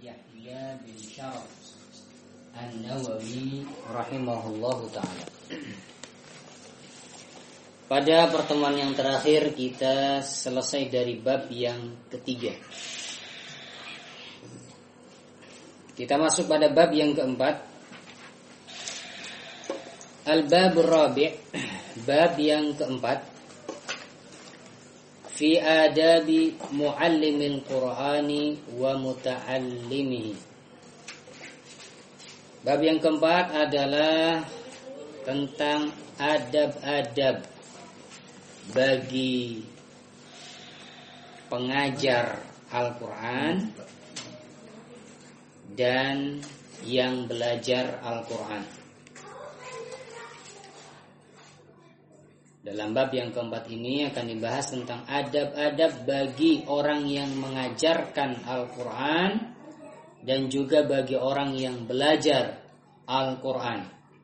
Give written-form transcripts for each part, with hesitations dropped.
Yahya bin Syaraf An-Nawawi rahimahullahu ta'ala. Pada pertemuan yang terakhir kita selesai dari bab yang ketiga. Kita masuk pada bab yang keempat. Al-babur rabi', bab yang keempat. Fi adabi muallimil Qur'ani wa muta'allimihi. Bab yang keempat adalah tentang adab-adab bagi pengajar Al-Quran dan yang belajar Al-Quran. Dalam bab yang keempat ini akan dibahas tentang adab-adab bagi orang yang mengajarkan Al-Quran dan juga bagi orang yang belajar Al-Quran.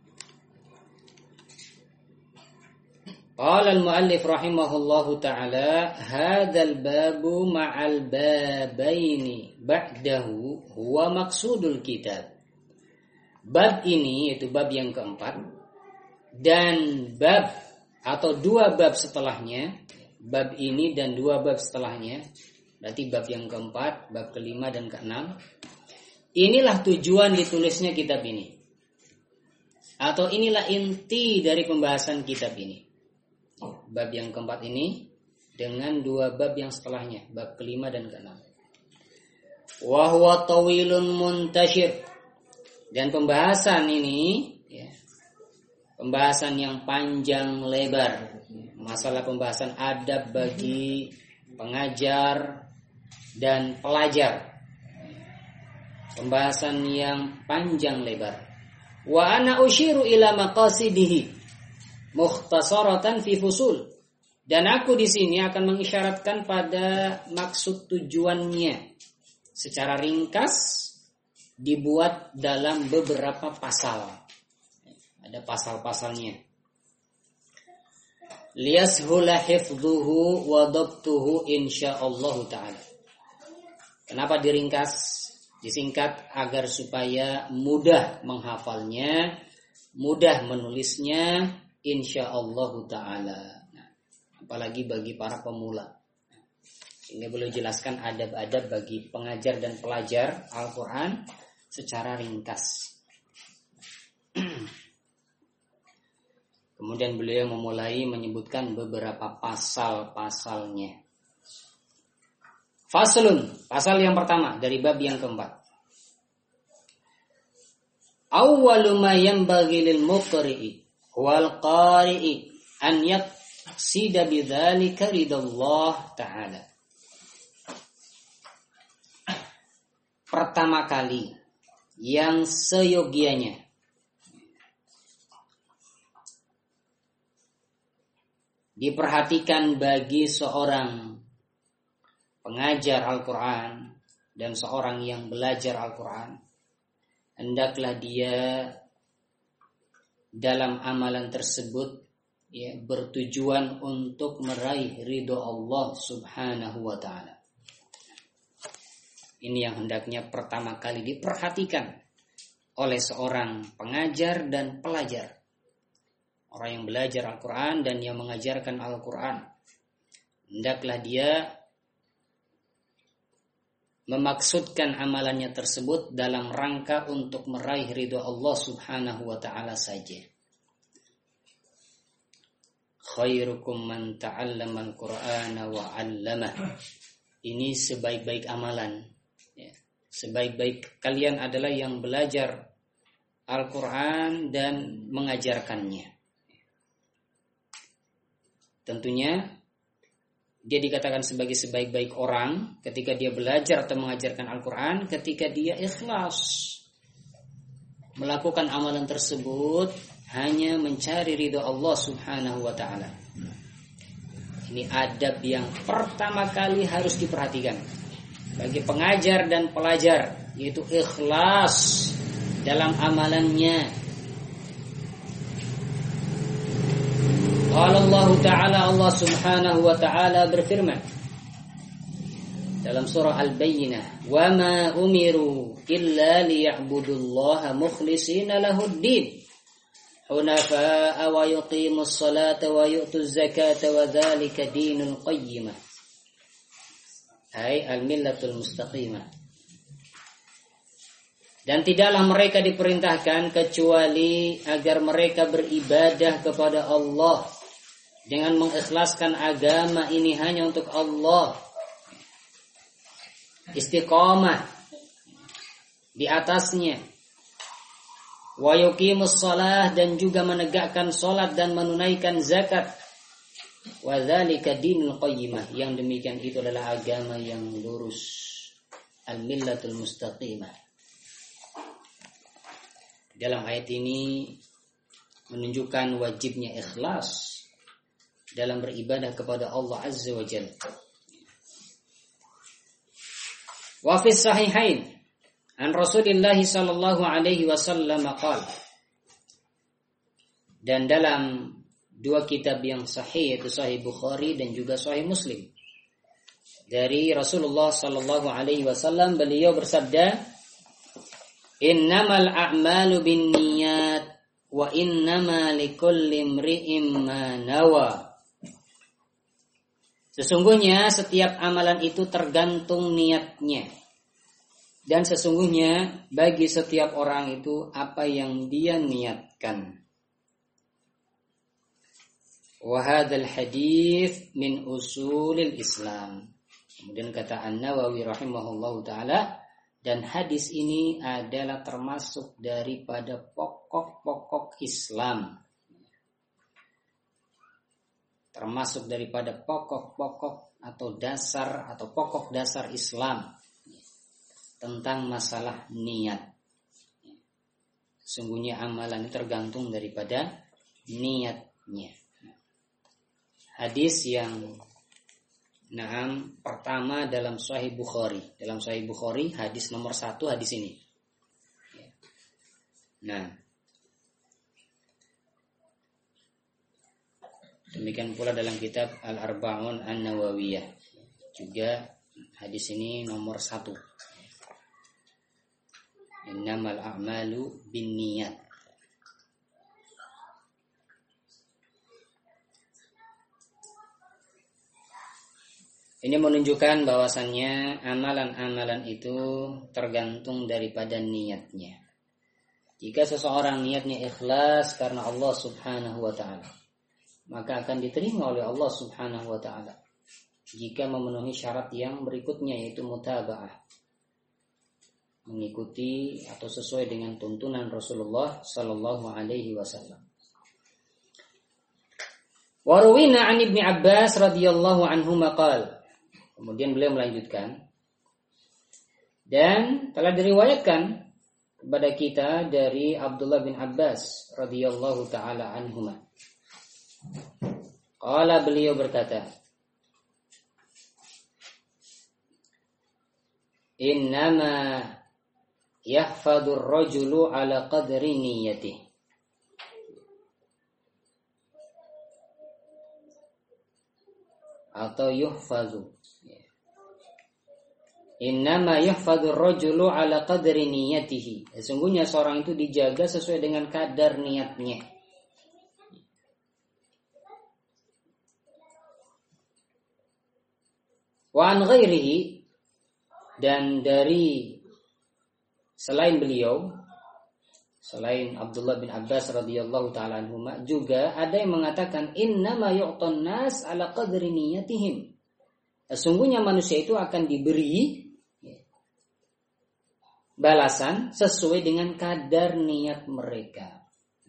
Qala al-muallif rahimahullahu ta'ala, hadzal babu ma'al babaini ba'dahu huwa maqsudul kitab. Bab ini yaitu bab yang keempat dan bab atau dua bab setelahnya, bab ini dan dua bab setelahnya, berarti bab yang keempat, bab kelima dan keenam. Inilah tujuan ditulisnya kitab ini, atau inilah inti dari pembahasan kitab ini. Bab yang keempat ini dengan dua bab yang setelahnya, bab kelima dan keenam. Wa huwa tawilun muntashir, dan pembahasan ini pembahasan yang panjang lebar, masalah pembahasan adab bagi pengajar dan pelajar, pembahasan yang panjang lebar. Wa ana usyiru ila maqasidihi mukhtasaratan fi fusul, dan aku di sini akan mengisyaratkan pada maksud tujuannya secara ringkas dibuat dalam beberapa pasal. Ada pasal-pasalnya. Liyashula hifdhuhu wa dhabtuhu insyaallah ta'ala. Kenapa diringkas, disingkat? Agar supaya mudah menghafalnya, mudah menulisnya insyaallah ta'ala. Nah, apalagi bagi para pemula. Sehingga beliau jelaskan adab-adab bagi pengajar dan pelajar Al-Quran secara ringkas. Kemudian beliau memulai menyebutkan beberapa pasal-pasalnya. Faslun, pasal yang pertama dari bab yang keempat. Awwalu ma yanbaghi lil muqri'i wal qari'i an yaqsida bidzalika ridallah ta'ala. Pertama kali yang seyogianya diperhatikan bagi seorang pengajar Al-Quran dan seorang yang belajar Al-Quran, hendaklah dia dalam amalan tersebut bertujuan untuk meraih ridho Allah subhanahu wa ta'ala. Ini yang hendaknya pertama kali diperhatikan oleh seorang pengajar dan pelajar. Orang yang belajar Al-Quran dan yang mengajarkan Al-Quran, hendaklah dia memaksudkan amalannya tersebut dalam rangka untuk meraih ridho Allah subhanahu wa ta'ala saja. Khairukum man ta'allama al-Qur'ana wa 'allamah. Ini sebaik-baik amalan. Sebaik-baik kalian adalah yang belajar Al-Quran dan mengajarkannya. Tentunya dia dikatakan sebagai sebaik-baik orang ketika dia belajar atau mengajarkan Al-Quran, ketika dia ikhlas melakukan amalan tersebut hanya mencari ridho Allah subhanahu wa ta'ala. Ini adab yang pertama kali harus diperhatikan bagi pengajar dan pelajar, yaitu ikhlas dalam amalannya. Qala Allah Ta'ala, Allah Subhanahu wa Ta'ala berfirman, dalam surah Al-Bayyinah, "Wa ma umiru illa liya'budullaha mukhlishina lahud-din, hunafa'a wa yuqimus salata wa yu'tuz zakata wa dzalika dinul qayyimah." Hai al-millatul mustaqimah. Dan tidaklah mereka diperintahkan kecuali agar mereka beribadah kepada Allah dengan mengikhlaskan agama ini hanya untuk Allah. Istiqamah di atasnya. Wa yuqimus shalah, dan juga menegakkan salat dan menunaikan zakat. Wa dzalika dinul qayyimah, yang demikian itu adalah agama yang lurus. Al-millatul mustaqimah. Dalam ayat ini menunjukkan wajibnya ikhlas dalam beribadah kepada Allah Azza wa Jalla. Wa fi sahihain an Rasulillah sallallahu alaihi wasallam qala, dan dalam dua kitab yang sahih, yaitu Sahih Bukhari dan juga Sahih Muslim, dari Rasulullah sallallahu alaihi wasallam, beliau bersabda, "Innamal a'malu binniyat wa innama likulli imri'in ma nawa." Sesungguhnya setiap amalan itu tergantung niatnya, dan sesungguhnya bagi setiap orang itu apa yang dia niatkan. Wa hadzal hadits min usulil Islam. Kemudian kata An-Nawawi rahimahullahu taala, dan hadis ini adalah termasuk daripada pokok-pokok Islam. Termasuk daripada pokok-pokok atau dasar atau pokok dasar Islam tentang masalah niat. Sungguhnya amalan ini tergantung daripada niatnya. Hadis yang pertama dalam Sahih Bukhari. Dalam Sahih Bukhari hadis nomor 1 hadis ini. Demikian pula dalam kitab Al-Arba'un An-Nawawiyah. Juga hadis ini nomor 1. Innamal a'malu binniyat. Ini menunjukkan bahwasannya amalan-amalan itu tergantung daripada niatnya. Jika seseorang niatnya ikhlas karena Allah Subhanahu wa taala, maka akan diterima oleh Allah Subhanahu wa taala. Jika memenuhi syarat yang berikutnya, yaitu mutaba'ah, mengikuti atau sesuai dengan tuntunan Rasulullah sallallahu alaihi wasallam. Wa ruwina 'an Ibnu Abbas radhiyallahu anhu maqal. Kemudian beliau melanjutkan, dan telah diriwayatkan kepada kita dari Abdullah bin Abbas radhiyallahu taala anhuma. Qala, beliau berkata, "Innama yahfadur rajulu ala qadri niyyatihi." Atau yuhfazu. Innama yuhfadur rajulu ala qadri niyyatihi. Sesungguhnya seorang itu dijaga sesuai dengan kadar niatnya. Wa an ghairihi, dan dari selain beliau, selain Abdullah bin Abbas radhiyallahu taala anhuma, juga ada yang mengatakan innama yu'tan nas ala qadri niyyatihim. Sesungguhnya manusia itu akan diberi balasan sesuai dengan kadar niat mereka.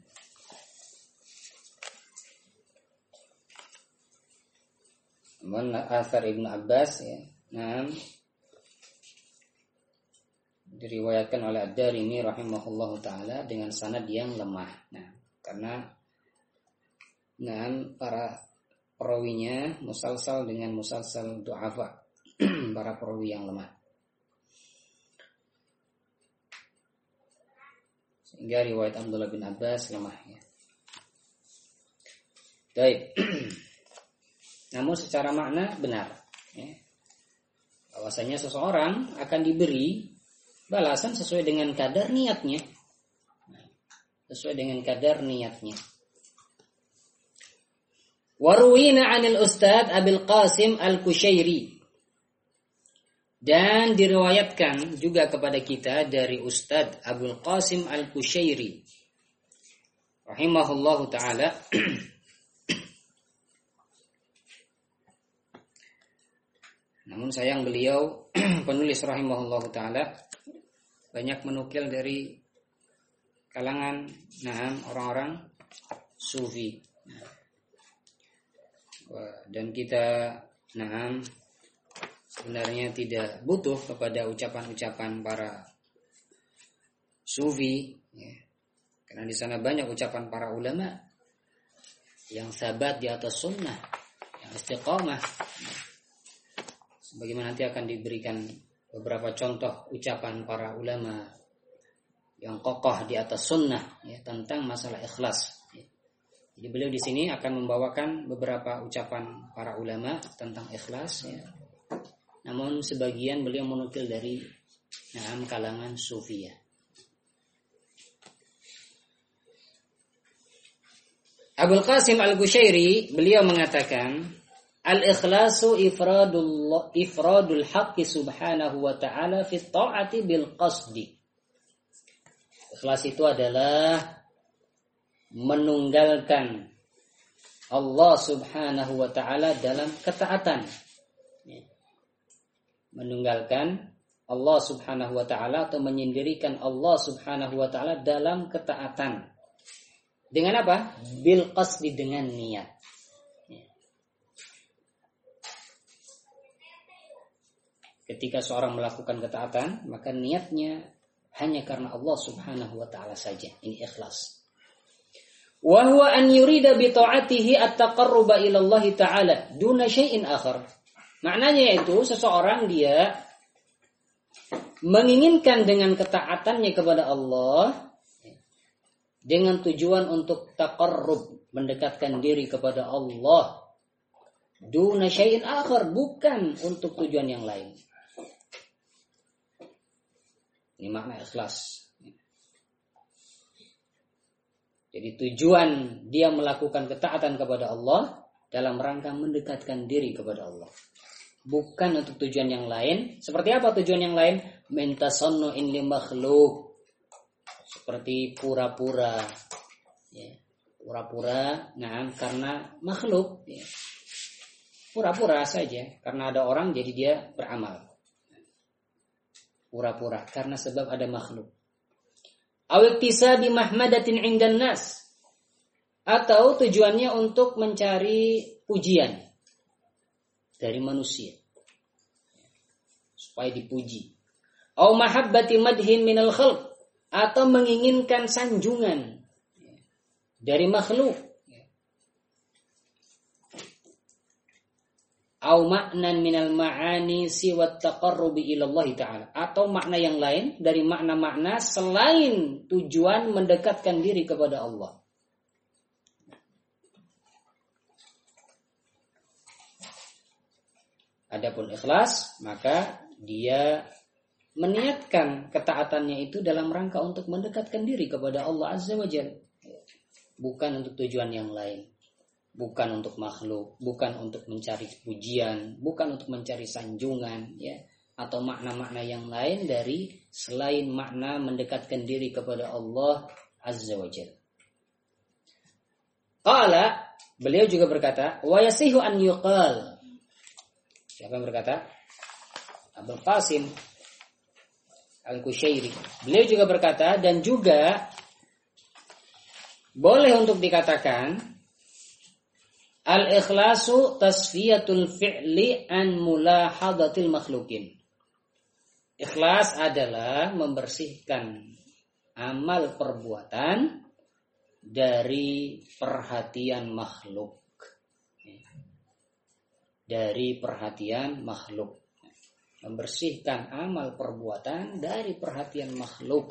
Asar Ibnu Abbas diriwayatkan oleh Ad-Darimi rahimahullahu taala dengan sanad yang lemah. Karena para perawinya musalsal dengan musalsal du'afa, para perawi yang lemah. Sehingga riwayat Abdullah bin Abbas lemah ya. Baik. Namun secara makna benar ya. bahwasanya seseorang akan diberi balasan sesuai dengan kadar niatnya. Sesuai dengan kadar niatnya. Waruwina 'anil Ustadz Abil Qasim Al-Kushairi. Dan diriwayatkan juga kepada kita dari Ustadz Abul Qasim Al-Kushairi rahimahullahu taala. Namun sayang beliau penulis rahimahullahu taala banyak menukil dari kalangan orang-orang sufi. Dan kita sebenarnya tidak butuh kepada ucapan-ucapan para sufi, ya. Karena di sana banyak ucapan para ulama yang sabat di atas sunnah, yang istiqamah. Sebagaimana nanti akan diberikan beberapa contoh ucapan para ulama yang kokoh di atas sunnah, ya, tentang masalah ikhlas. Ya. Jadi beliau di sini akan membawakan beberapa ucapan para ulama tentang ikhlas, ya. Namun sebagian beliau menukil dari kalangan sufiyah. Abul Qasim Al-Kushairi beliau mengatakan, al-ikhlasu ifradul haqqi subhanahu wa ta'ala fi ta'ati bil qasdi. Ikhlas itu adalah menunggalkan Allah subhanahu wa ta'ala dalam ketaatan. Menunggalkan Allah subhanahu wa ta'ala atau menyendirikan Allah subhanahu wa ta'ala dalam ketaatan. Dengan apa? Bil qasdi, dengan niat. Ketika seorang melakukan ketaatan, maka niatnya hanya karena Allah subhanahu wa ta'ala saja. Ini ikhlas. Wa huwa an yurida bi ta'atihi at-taqarruba ila Allah ta'ala duna syai'in akhar. Maknanya itu seseorang dia menginginkan dengan ketaatannya kepada Allah dengan tujuan untuk taqarrub, mendekatkan diri kepada Allah. Duna syai'in akhar, bukan untuk tujuan yang lain. Ini makna ikhlas. Jadi tujuan dia melakukan ketaatan kepada Allah dalam rangka mendekatkan diri kepada Allah. Bukan untuk tujuan yang lain. Seperti apa tujuan yang lain? Mintasannu'in li makhluk. Seperti pura-pura. Ya. Pura-pura, karena makhluk. Ya. Pura-pura saja. Karena ada orang jadi dia beramal. Pura-pura karena sebab ada makhluk. Awiktisabi mahmadatin 'indan nas, atau tujuannya untuk mencari pujian dari manusia supaya dipuji. Aw mahabbati madhin minal khalq, atau menginginkan sanjungan dari makhluk. Au maknan minal ma'ani siwat taqarrubi ilallahi ta'ala, atau makna yang lain dari makna-makna selain tujuan mendekatkan diri kepada Allah. Adapun ikhlas, maka dia meniatkan ketaatannya itu dalam rangka untuk mendekatkan diri kepada Allah Azza wa Jalla, bukan untuk tujuan yang lain. Bukan untuk makhluk, bukan untuk mencari pujian, bukan untuk mencari sanjungan, ya, atau makna-makna yang lain dari selain makna mendekatkan diri kepada Allah Azza wa Jalla. Qala, beliau juga berkata, wa yasihu an yuqal. Siapa yang berkata? Abul Qasim Al-Kushairi. Beliau juga berkata, dan juga boleh untuk dikatakan, al-ikhlasu tasfiyatul fi'li an mulahadatil makhlukin. Ikhlas adalah membersihkan amal perbuatan dari perhatian makhluk. Dari perhatian makhluk. Membersihkan amal perbuatan dari perhatian makhluk.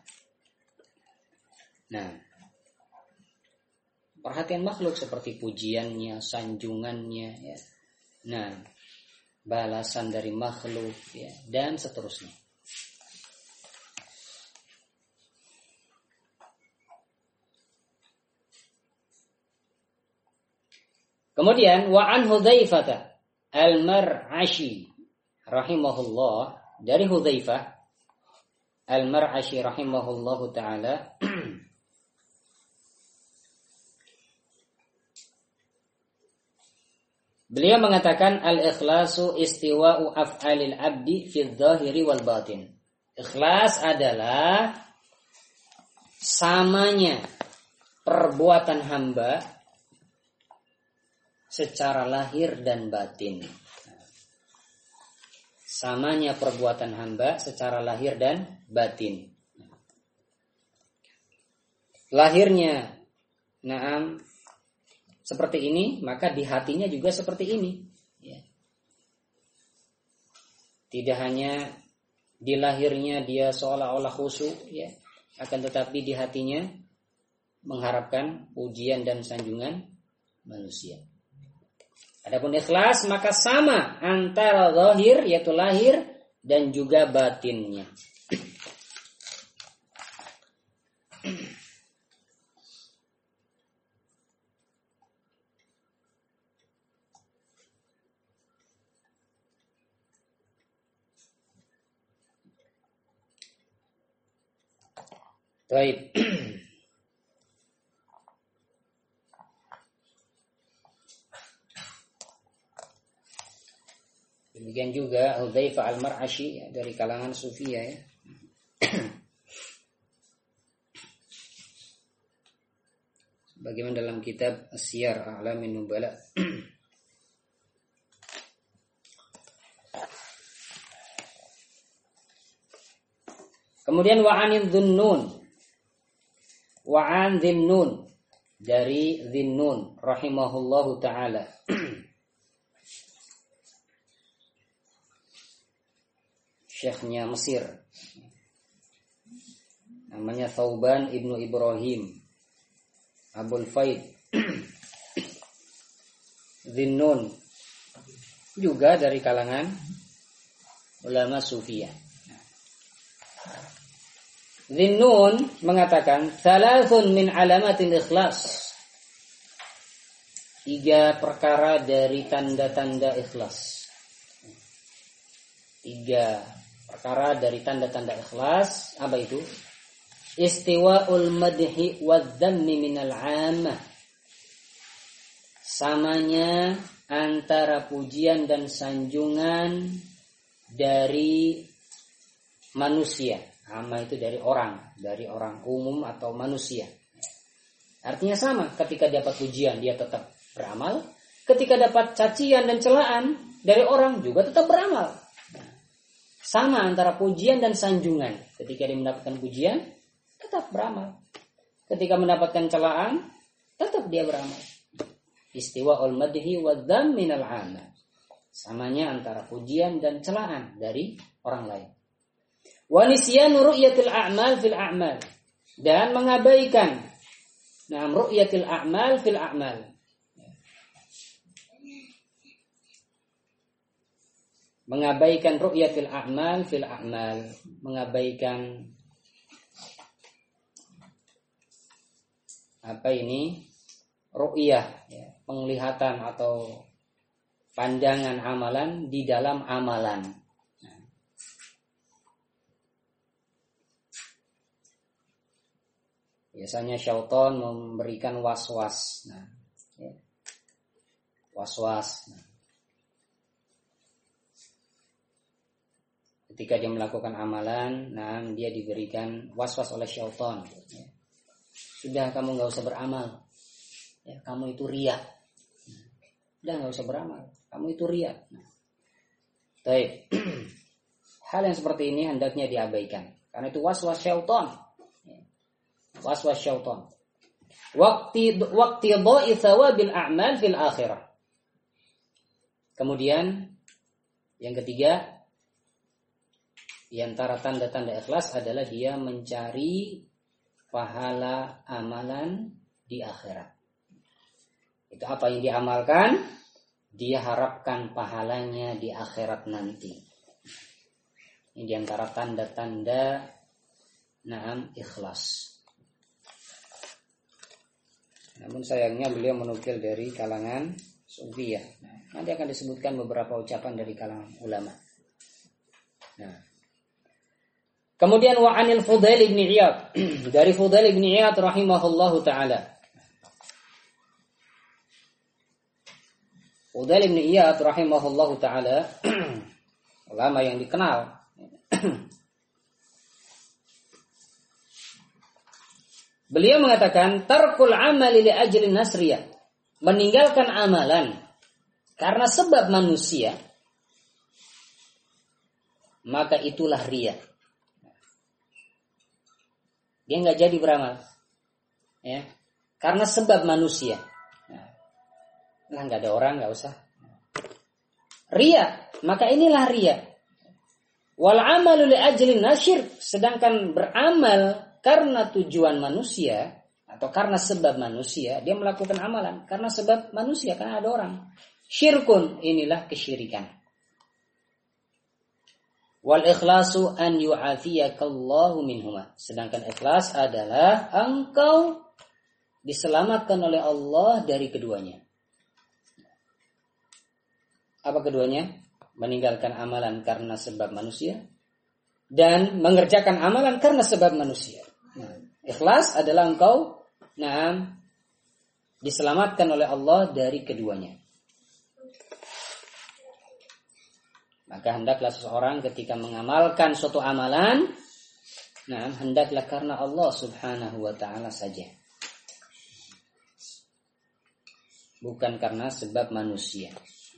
Nah, perhatian makhluk seperti pujiannya, sanjungannya, ya. Nah, balasan dari makhluk, ya, dan seterusnya. Kemudian wa an Hudzaifah al-Mar'ashi rahimahullah, dari Hudzaifah al-Mar'ashi rahimahullahu taala, beliau mengatakan al-ikhlasu istiwa'u af'alil abdi fi dzahiri wal batin. Ikhlas adalah samanya perbuatan hamba secara lahir dan batin. Samanya perbuatan hamba secara lahir dan batin. Lahirnya na'am seperti ini, maka di hatinya juga seperti ini, ya. Tidak hanya di lahirnya dia seolah-olah khusyuk, ya, akan tetapi di hatinya mengharapkan pujian dan sanjungan manusia. Adapun ikhlas maka sama antara zahir yaitu lahir dan juga batinnya. Baik. Demikian juga Hudzaifah al-Mar'ashi, ya, dari kalangan Sufiyah, ya. Bagaimana dalam kitab Siyar A'lamin Nubala. Kemudian wa'anid dhunnun, wa'an dhinnun, dari Dhinnun rahimahullahu ta'ala. Syekhnya Mesir, namanya Thauban ibnu Ibrahim Abul Faid Dhinnun, juga dari kalangan ulama Sufiyah. Dhinnun mengatakan thalathun min alamatil ikhlas, 3 perkara dari tanda-tanda ikhlas. 3 perkara dari tanda-tanda ikhlas. Apa itu? Istiwa'ul madhi wadh-dhammi minal 'ammah, samanya antara pujian dan sanjungan dari manusia. Amma itu dari orang umum atau manusia. Artinya sama, ketika dapat pujian dia tetap beramal, ketika dapat cacian dan celaan dari orang juga tetap beramal. Sama antara pujian dan sanjungan. Ketika dia mendapatkan pujian, tetap beramal. Ketika mendapatkan celaan, tetap dia beramal. Istiwa'ul madhi wadh-dhamm minal 'ammah, samanya antara pujian dan celaan dari orang lain. Wa nisyanu ru'yatil a'mal fil a'mal, dan mengabaikan ru'yatil a'mal fil a'mal, mengabaikan ru'yatil a'mal fil a'mal, mengabaikan apa ini? Ru'yah, ya, penglihatan atau pandangan amalan di dalam amalan. Biasanya syaitan memberikan was-was. Was-was. Ketika dia melakukan amalan, dia diberikan was-was oleh syaitan. Sudah, kamu nggak usah beramal. Ya, kamu itu riya. Sudah, nggak usah beramal. Kamu itu riya. Baik. Hal yang seperti ini hendaknya diabaikan. Karena itu was-was syaitan. Was-was syaitan. Waqti dha'i thawabil a'mal fil akhirah. Kemudian yang ketiga, di antara tanda-tanda ikhlas adalah dia mencari pahala amalan di akhirat. Itu apa yang diamalkan, dia harapkan pahalanya di akhirat nanti. Ini diantara tanda-tanda ikhlas. Namun sayangnya beliau menukil dari kalangan Sufiyah. Nanti akan disebutkan beberapa ucapan dari kalangan ulama. Kemudian wa anil Fudail bin Iyad, dari Fudail bin Iyad rahimahullahu taala. Fudail bin Iyad rahimahullahu taala ulama yang dikenal. Beliau mengatakan tarkul amali li ajli nasriyah, meninggalkan amalan karena sebab manusia, maka itulah riya. Dia enggak jadi beramal. Ya. Karena sebab manusia. Nah, enggak ada orang, enggak usah. Riya, maka inilah riya. Wal amalu li ajli nasyr, sedangkan beramal karena tujuan manusia atau karena sebab manusia, dia melakukan amalan karena sebab manusia, karena ada orang. Syirkun, inilah kesyirikan. Wal ikhlasu an yu'afiyakallahu minhuma. Sedangkan ikhlas adalah engkau diselamatkan oleh Allah dari keduanya. Apa keduanya? Meninggalkan amalan karena sebab manusia dan mengerjakan amalan karena sebab manusia. Ikhlas adalah engkau diselamatkan oleh Allah dari keduanya. Maka hendaklah seseorang ketika mengamalkan suatu amalan, hendaklah karena Allah Subhanahu wa taala saja. Bukan karena sebab manusia.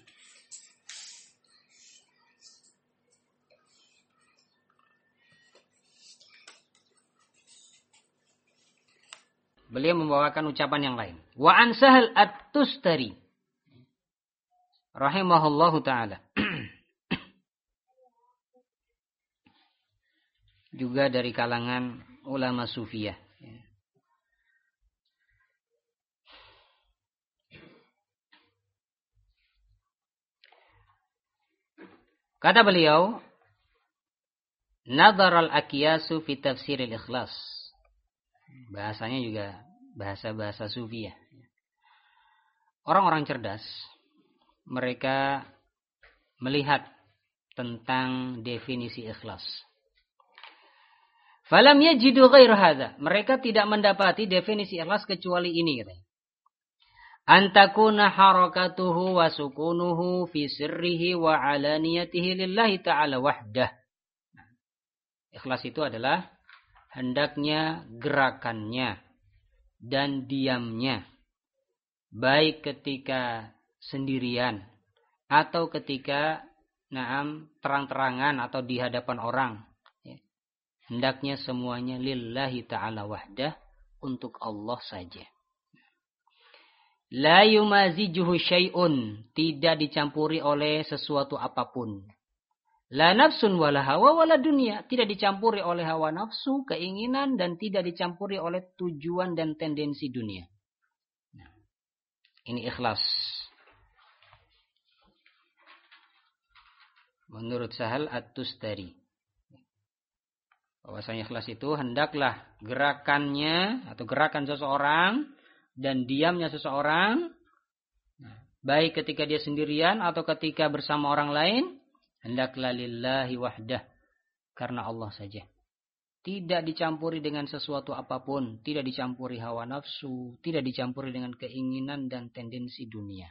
Beliau membawakan ucapan yang lain. Wa an Sahal at-Tustari rahimahullahu taala. Juga dari kalangan ulama Sufiyah. Kata beliau, nadhar al-aqyasu fi tafsir al-ikhlas. Bahasanya juga bahasa-bahasa Sufiyah. Orang-orang cerdas, mereka melihat tentang definisi ikhlas. Falam yajidu ghair hadza. Mereka tidak mendapati definisi ikhlas kecuali ini, katanya. Antakuna harakatuhu wa sukunuhu fi sirrihi wa alaniyatihi lillahi ta'ala wahdah. Ikhlas itu adalah hendaknya gerakannya dan diamnya, baik ketika sendirian atau ketika terang-terangan atau di hadapan orang. Hendaknya semuanya lillahi ta'ala wahdah, untuk Allah saja. La yumazijuhu syai'un, tidak dicampuri oleh sesuatu apapun. La nafsun wala hawa wala dunia, tidak dicampuri oleh hawa nafsu, keinginan, dan tidak dicampuri oleh tujuan dan tendensi dunia. Ini ikhlas. Menurut Sahal at-Tustari. Bahwasanya ikhlas itu hendaklah gerakannya atau gerakan seseorang dan diamnya seseorang, baik ketika dia sendirian atau ketika bersama orang lain, hendaklah lillahi wahdah, karena Allah saja. Tidak dicampuri dengan sesuatu apapun, tidak dicampuri hawa nafsu, tidak dicampuri dengan keinginan dan tendensi dunia.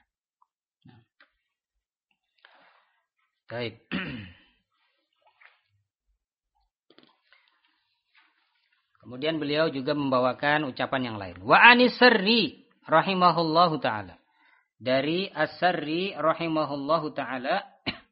Baik. Kemudian beliau juga membawakan ucapan yang lain. Wa anis-Sarri rahimahullahu ta'ala. Dari As-Sarri rahimahullahu ta'ala.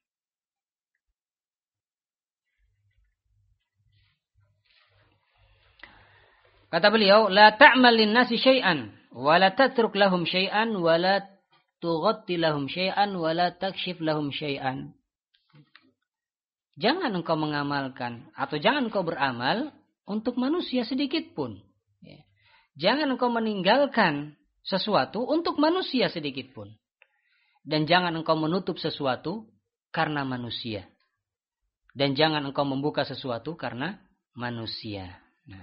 Kata beliau, la ta'mal lin-nasi syai'an wa la tatruk lahum syai'an wa la tughatti lahum syai'an wa la takshif lahum syai'an. Jangan engkau mengamalkan atau jangan engkau beramal untuk manusia sedikit pun. Jangan engkau meninggalkan sesuatu untuk manusia sedikit pun. Dan jangan engkau menutup sesuatu karena manusia. Dan jangan engkau membuka sesuatu karena manusia. Nah,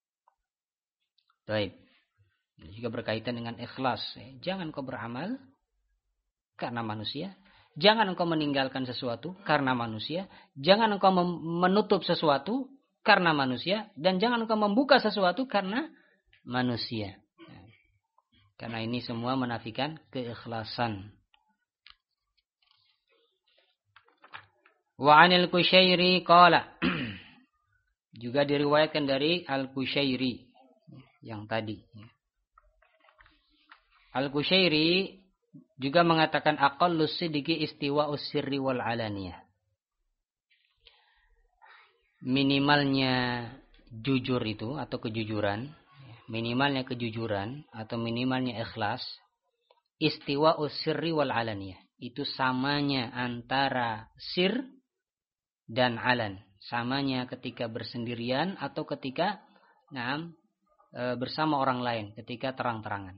baik. Juga berkaitan dengan ikhlas. Jangan engkau beramal karena manusia. Jangan engkau meninggalkan sesuatu karena manusia. Jangan engkau menutup sesuatu karena manusia. Dan jangan engkau membuka sesuatu karena manusia. Karena ini semua menafikan keikhlasan. Wa 'anil Kusyairi qala. Juga diriwayatkan dari Al-Kusyairi yang tadi. Al-Kusyairi juga mengatakan aqallus sidqi istiwa'us sirri wal alaniyah. Minimalnya jujur itu atau kejujuran, minimalnya kejujuran atau minimalnya ikhlas, istiwa'us sirri wal alaniyah. Itu samanya antara sir dan alan. Samanya ketika bersendirian atau ketika bersama orang lain, ketika terang-terangan.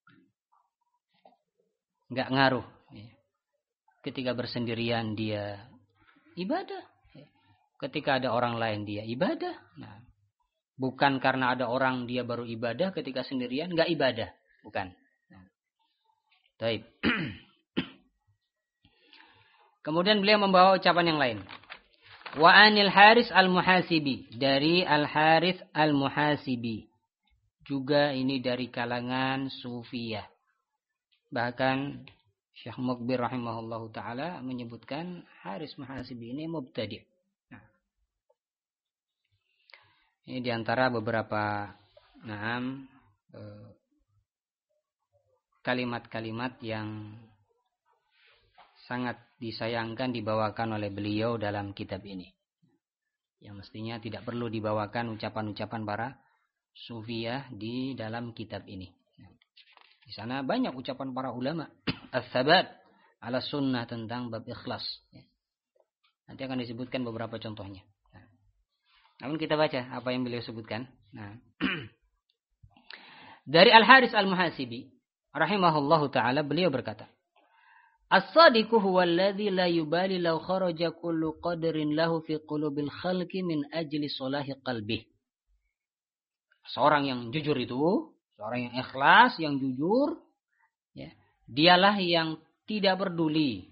Enggak ngaruh. Ketika bersendirian dia ibadah. Ketika ada orang lain dia ibadah. Nah, bukan karena ada orang dia baru ibadah, ketika sendirian enggak ibadah. Bukan. Nah. Baik. Kemudian beliau membawa ucapan yang lain. Wa 'anil Haris al-Muhasibi, dari Al-Harits al-Muhasibi. Juga ini dari kalangan Sufiyah. Bahkan Syekh Muqbil rahimahullahu taala menyebutkan Haris Muhasibi ini mubtadi'. Nah, ini diantara beberapa kalimat-kalimat yang sangat disayangkan dibawakan oleh beliau dalam kitab ini. Yang mestinya tidak perlu dibawakan ucapan-ucapan para Sufiyah di dalam kitab ini. Di sana banyak ucapan para ulama as-sabat ala sunnah tentang bab ikhlas. Nanti akan disebutkan beberapa contohnya. Namun kita baca apa yang beliau sebutkan. Dari Al-Haris al-Muhasibi rahimahullahu taala, beliau berkata, as-sadiqu huwa alladhi la yubali law kharaja kullu qadrin lahu fi qulubil khalqi min ajli salahi qalbih. Seorang yang jujur itu, seorang yang ikhlas, yang jujur, ya, dialah yang tidak peduli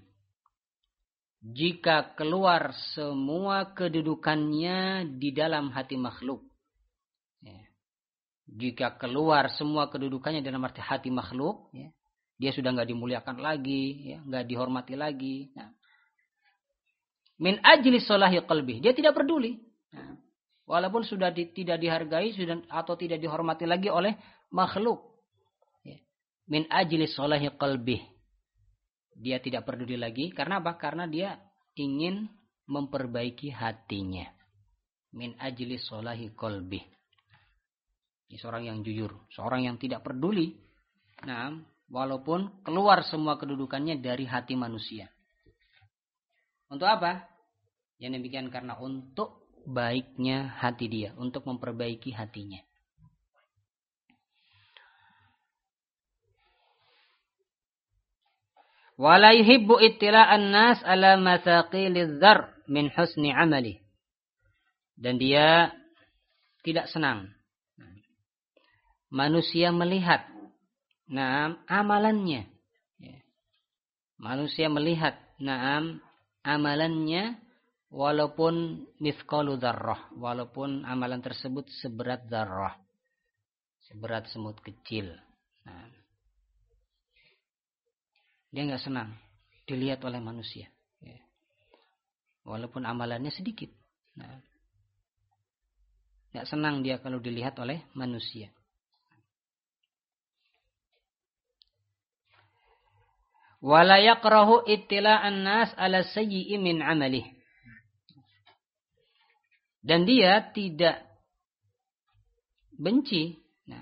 jika keluar semua kedudukannya di dalam hati makhluk. Ya. Jika keluar semua kedudukannya dalam hati makhluk, ya, dia sudah nggak dimuliakan lagi, ya, nggak dihormati lagi. Nah. Min ajli salahi qalbi, dia tidak peduli. Nah. Walaupun sudah tidak dihargai atau tidak dihormati lagi oleh makhluk. Ya. Min ajli salahi qalbi, dia tidak peduli lagi. Karena apa? Karena dia ingin memperbaiki hatinya. Min ajli salahi qalbi. Ini seorang yang jujur, seorang yang tidak peduli. Nah, walaupun keluar semua kedudukannya dari hati manusia. Untuk apa? Yang demikian karena untuk baiknya hati dia, untuk memperbaiki hatinya. Wala yuhibbu ittila'an nas ala masaqiliz zar min husni amali. Dan dia tidak senang manusia melihat amalannya. Manusia melihat amalannya walaupun mithqalu dzarrah, walaupun amalan tersebut seberat dzarrah, seberat semut kecil. Dia enggak senang dilihat oleh manusia, walaupun amalannya sedikit. Enggak senang dia kalau dilihat oleh manusia. Wala yakrahu ittila'an nas ala sayyi'i min amalih. Dan dia tidak benci.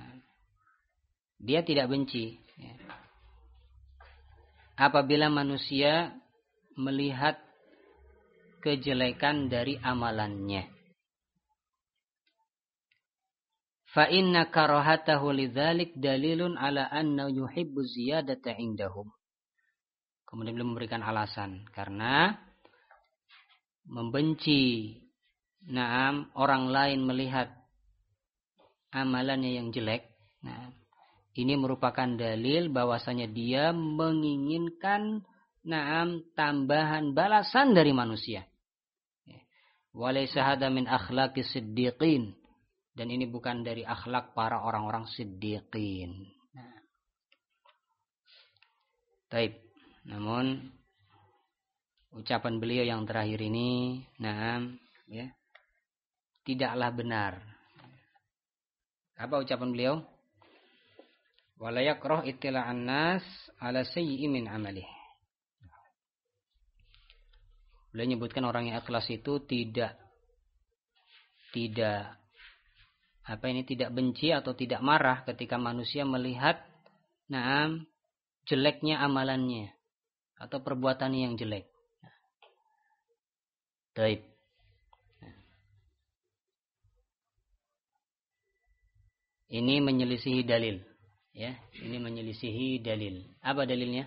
Dia tidak benci apabila manusia melihat kejelekan dari amalannya. Fa inna karahatahu lidzalik dalilun ala anna yuhibbu ziyadata indahum. Kemudian beliau memberikan alasan karena membenci orang lain melihat amalannya yang jelek. Nah, ini merupakan dalil bahwasanya dia menginginkan tambahan balasan dari manusia. Walaysa hada min akhlaqis siddiqin. Dan ini bukan dari akhlak para orang-orang siddiqin. Taib. Namun ucapan beliau yang terakhir ini, tidaklah benar. Apa ucapan beliau? Wala yakrah ittila'an nas ala sayyi'in min amalih. Beliau menyebutkan orang yang ikhlas itu tidak benci atau tidak marah ketika manusia melihat jeleknya amalannya atau perbuatannya yang jelek. Baik. Ini menyelisihi dalil, ya. Ini menyelisihi dalil. Apa dalilnya?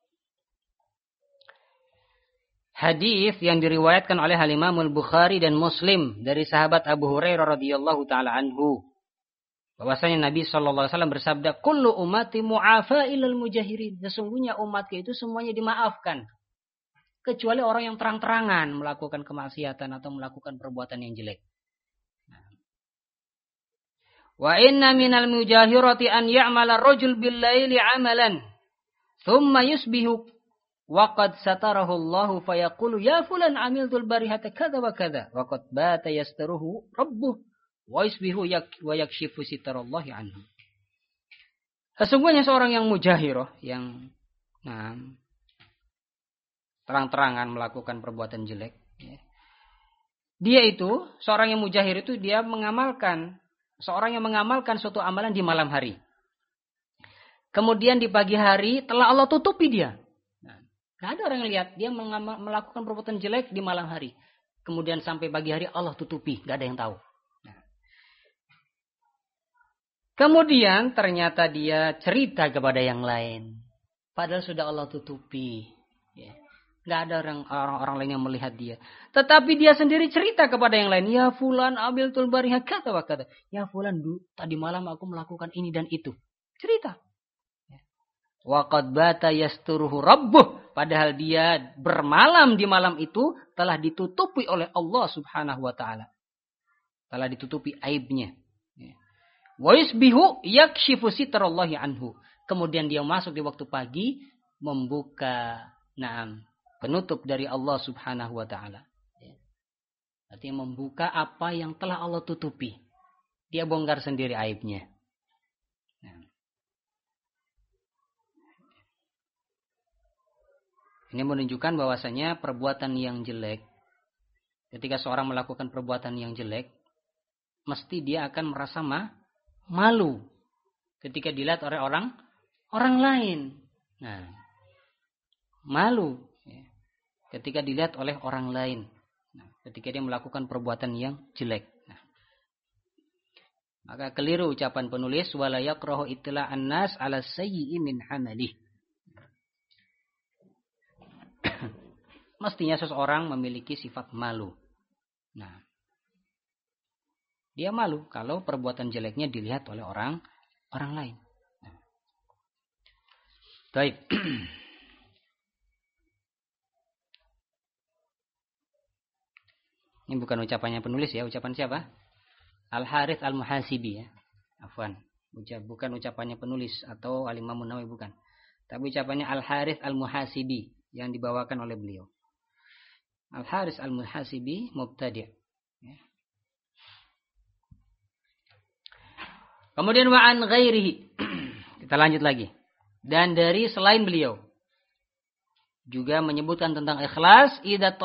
Hadis yang diriwayatkan oleh Al-Imam Al-Bukhari dan Muslim dari sahabat Abu Hurairah radhiyallahu taala anhu. Bahwasanya Nabi sallallahu alaihi wasallam bersabda, "Kullu ummati mu'afa illal mujahirin." Sesungguhnya umatku itu semuanya dimaafkan kecuali orang yang terang-terangan melakukan kemaksiatan atau melakukan perbuatan yang jelek. Wa inna minal mujahirati an ya'mala ar-rajul bil-laili 'amalan thumma yusbihu wa qad satarahu Allah fa yaqulu ya fulan 'amiltul barihata kadza wa kadza wa qad bata yastaruhu rabbuh wa yusbihu wa yakshifu sitarallahi anhu. Sesungguhnya seorang yang mujahirah yang terang-terangan melakukan perbuatan jelek, dia itu seorang yang mujahir itu dia mengamalkan suatu amalan di malam hari. Kemudian di pagi hari telah Allah tutupi dia. Nggak ada orang yang lihat dia melakukan perbuatan jelek di malam hari. Kemudian sampai pagi hari Allah tutupi, nggak ada yang tahu. Kemudian ternyata dia cerita kepada yang lain, padahal sudah Allah tutupi. Nggak ada orang lain yang melihat dia. Tetapi dia sendiri cerita kepada yang lain. Ya fulan amiltul bariha kata wa kata. Ya fulan tadi malam aku melakukan ini dan itu. Cerita. Wa qad bata yasturuhu rabbuh. Padahal dia bermalam di malam itu telah ditutupi oleh Allah subhanahu wa ta'ala. Telah ditutupi aibnya. Wa yusbihu yakshifu sitrallahi anhu. Kemudian dia masuk di waktu pagi. Membuka penutup dari Allah subhanahu wa ta'ala. Artinya membuka apa yang telah Allah tutupi. Dia bongkar sendiri aibnya. Ini menunjukkan bahwasanya perbuatan yang jelek. Ketika seorang melakukan perbuatan yang jelek. Mesti dia akan merasa malu. Ketika dilihat oleh orang lain. Malu. Ketika dilihat oleh orang lain. Ketika dia melakukan perbuatan yang jelek. Maka keliru ucapan penulis. Wala yakrahu ittila'an nas ala sayyi'in min amalih. Mestinya seseorang memiliki sifat malu. Dia malu kalau perbuatan jeleknya dilihat oleh orang lain. Baik. Ini bukan ucapannya penulis ya, ucapan siapa? Al-Harits Al-Muhasibi ya. Afwan. Bukan ucapannya penulis atau Al-Imam Nawawi bukan. Tapi ucapannya Al-Harits Al-Muhasibi yang dibawakan oleh beliau. Al-Harits Al-Muhasibi mubtadi'. Ya. Kemudian wa'an ghairihi. Kita lanjut lagi. Dan dari selain beliau juga menyebutkan tentang ikhlas, idza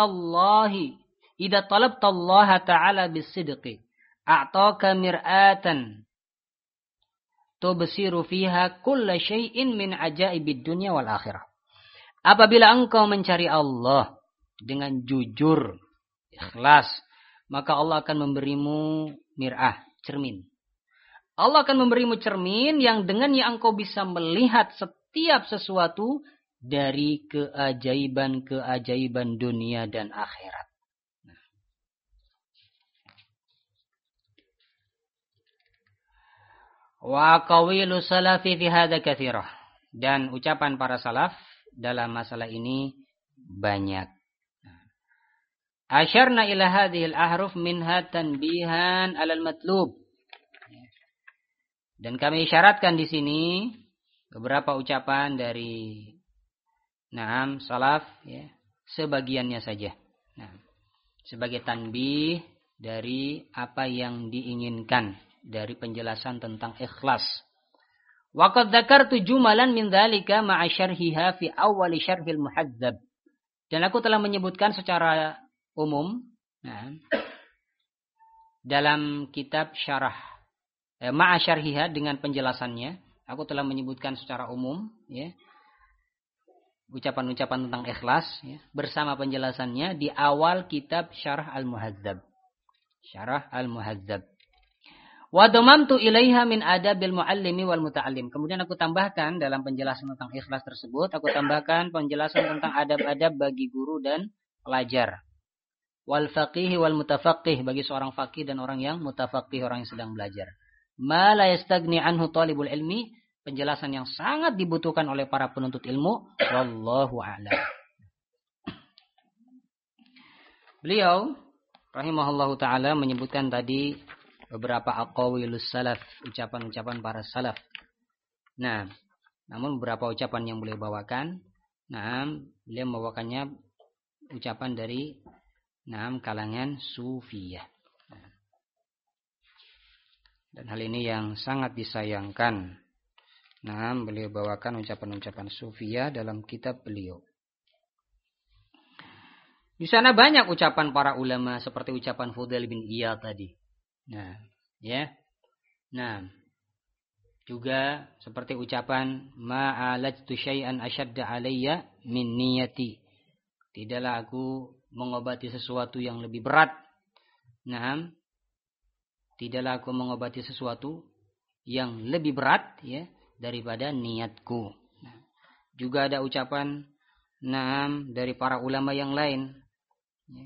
talabtallaha ta'ala bisidqi a'taka mir'atan tubsiru fiha kulla syai'in min ajaibid dunya wal akhirah. Apabila engkau mencari Allah dengan jujur, ikhlas, maka Allah akan memberimu mir'ah, cermin. Allah akan memberimu cermin yang dengannya engkau bisa melihat setiap sesuatu dari keajaiban-keajaiban dunia dan akhirat. Wa qawilu salafi fi hadza katsirah. Dan ucapan para salaf dalam masalah ini banyak. Asyarna ila hadhihi al-ahruf minha tanbihan 'ala al-matlub. Dan kami isyaratkan di sini beberapa ucapan dari salaf, ya, sebagiannya saja. Sebagai tanbih dari apa yang diinginkan dari penjelasan tentang ikhlas. Wa qad dzakartu jumalan min dzalika ma'a syarhiha fi awwal syarhil muhadzab. Dan aku telah menyebutkan secara umum dalam kitab syarah ma'a syarhiha dengan penjelasannya. Aku telah menyebutkan secara umum, ya, ucapan-ucapan tentang ikhlas, ya, bersama penjelasannya di awal kitab Syarah Al-Muhadzab. Syarah Al-Muhadzab. Wa damamtu ilaiha min adabil muallimi wal muta'allim. Kemudian aku tambahkan dalam penjelasan tentang ikhlas tersebut, aku tambahkan penjelasan tentang adab-adab bagi guru dan pelajar. Wal faqih wal mutafaqih, bagi seorang faqih dan orang yang mutafaqih, orang yang sedang belajar. Ma la yastagni anhu talibul ilmi, penjelasan yang sangat dibutuhkan oleh para penuntut ilmu. Wallahu a'lam. Beliau rahimahullahu ta'ala menyebutkan tadi beberapa aqwalus salaf, ucapan-ucapan para salaf. Namun beberapa ucapan yang beliau bawakan, beliau membawakannya ucapan dari kalangan sufiyah. Dan hal ini yang sangat disayangkan. Beliau bawakan ucapan-ucapan sufiyah dalam kitab beliau. Di sana banyak ucapan para ulama seperti ucapan Fudail bin Iyad tadi. Juga seperti ucapan ma'alajtu syai'an asyadda alayya min niyati. Tidaklah aku mengobati sesuatu yang lebih berat. Tidaklah aku mengobati sesuatu yang lebih berat, ya, daripada niatku. Juga ada ucapan dari para ulama yang lain, ya.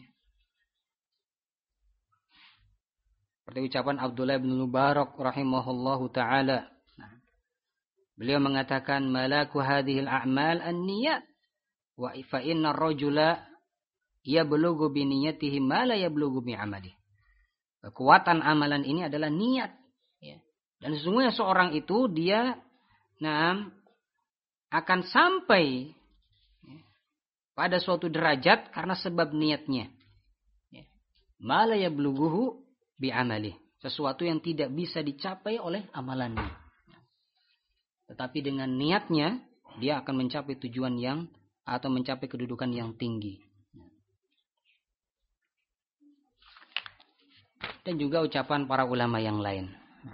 Seperti ucapan Abdullah bin Mubarak rahimahullahu ta'ala. Beliau mengatakan malaku hadhil a'mal an-niyat wa fa inna ar-rajula yablughu bi niyyatihi ma la yablughu bi 'amalihi. Kekuatan amalan ini adalah niat, ya. Dan sesungguhnya seorang itu dia akan sampai, ya, pada suatu derajat karena sebab niatnya. Ya. Ma la yablughu bi 'amalihi, sesuatu yang tidak bisa dicapai oleh amalannya. Tetapi dengan niatnya dia akan mencapai tujuan atau mencapai kedudukan yang tinggi. Dan juga ucapan para ulama yang lain.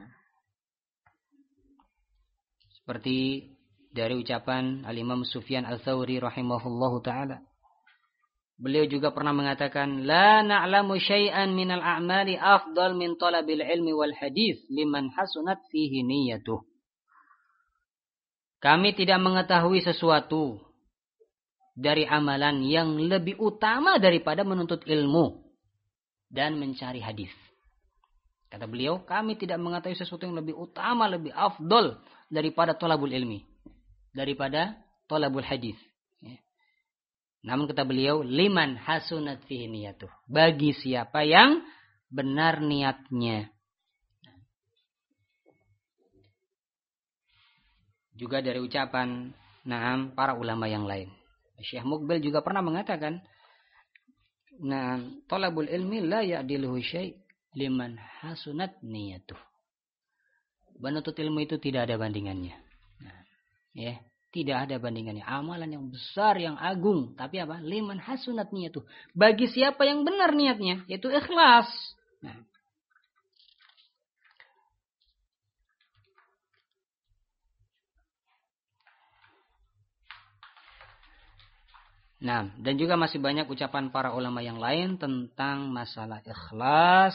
Seperti dari ucapan Al-Imam Sufyan Al-Thawri rahimahullahu ta'ala. Beliau juga pernah mengatakan, la na'lamu syai'an minal a'mali afdal min talabil ilmi wal hadith liman hasunat fihi niyyatuh. Kami tidak mengetahui sesuatu dari amalan yang lebih utama daripada menuntut ilmu dan mencari hadis. Kata beliau, kami tidak mengetahui sesuatu yang lebih utama, lebih afdol daripada thalabul ilmi, daripada thalabul hadis. Ya. Namun kata beliau, liman hasunat fihi niyatuh, bagi siapa yang benar niatnya. Juga dari ucapan para ulama yang lain. Syekh Muqbil juga pernah mengatakan, thalabul ilmi la ya'diluhu syai' liman hasunat niyatuh. Menuntut ilmu itu tidak ada bandingannya. Ya, tidak ada bandingannya. Amalan yang besar, yang agung, tapi apa? Liman hasunat niyatuh. Bagi siapa yang benar niatnya, yaitu ikhlas. Dan juga masih banyak ucapan para ulama yang lain tentang masalah ikhlas,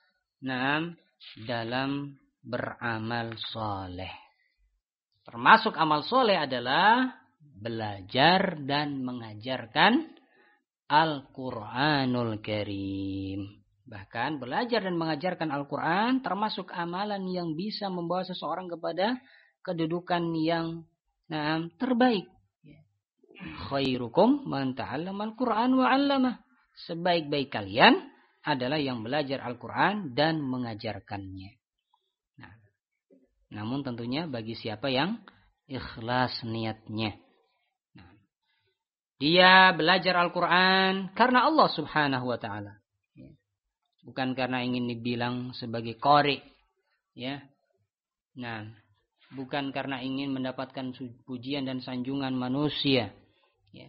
dalam beramal soleh. Termasuk amal soleh adalah belajar dan mengajarkan Al-Quranul Karim. Bahkan belajar dan mengajarkan Al-Quran termasuk amalan yang bisa membawa seseorang kepada kedudukan yang terbaik. Khairukum man ta'allama al-Quran wa 'allamah. Sebaik-baik kalian adalah yang belajar Al-Quran dan mengajarkannya. Nah, namun tentunya bagi siapa yang ikhlas niatnya. Nah, dia belajar Al-Quran karena Allah Subhanahu wa ta'ala. Bukan karena ingin dibilang sebagai qari. Ya. Nah, bukan karena ingin mendapatkan pujian dan sanjungan manusia. Ya.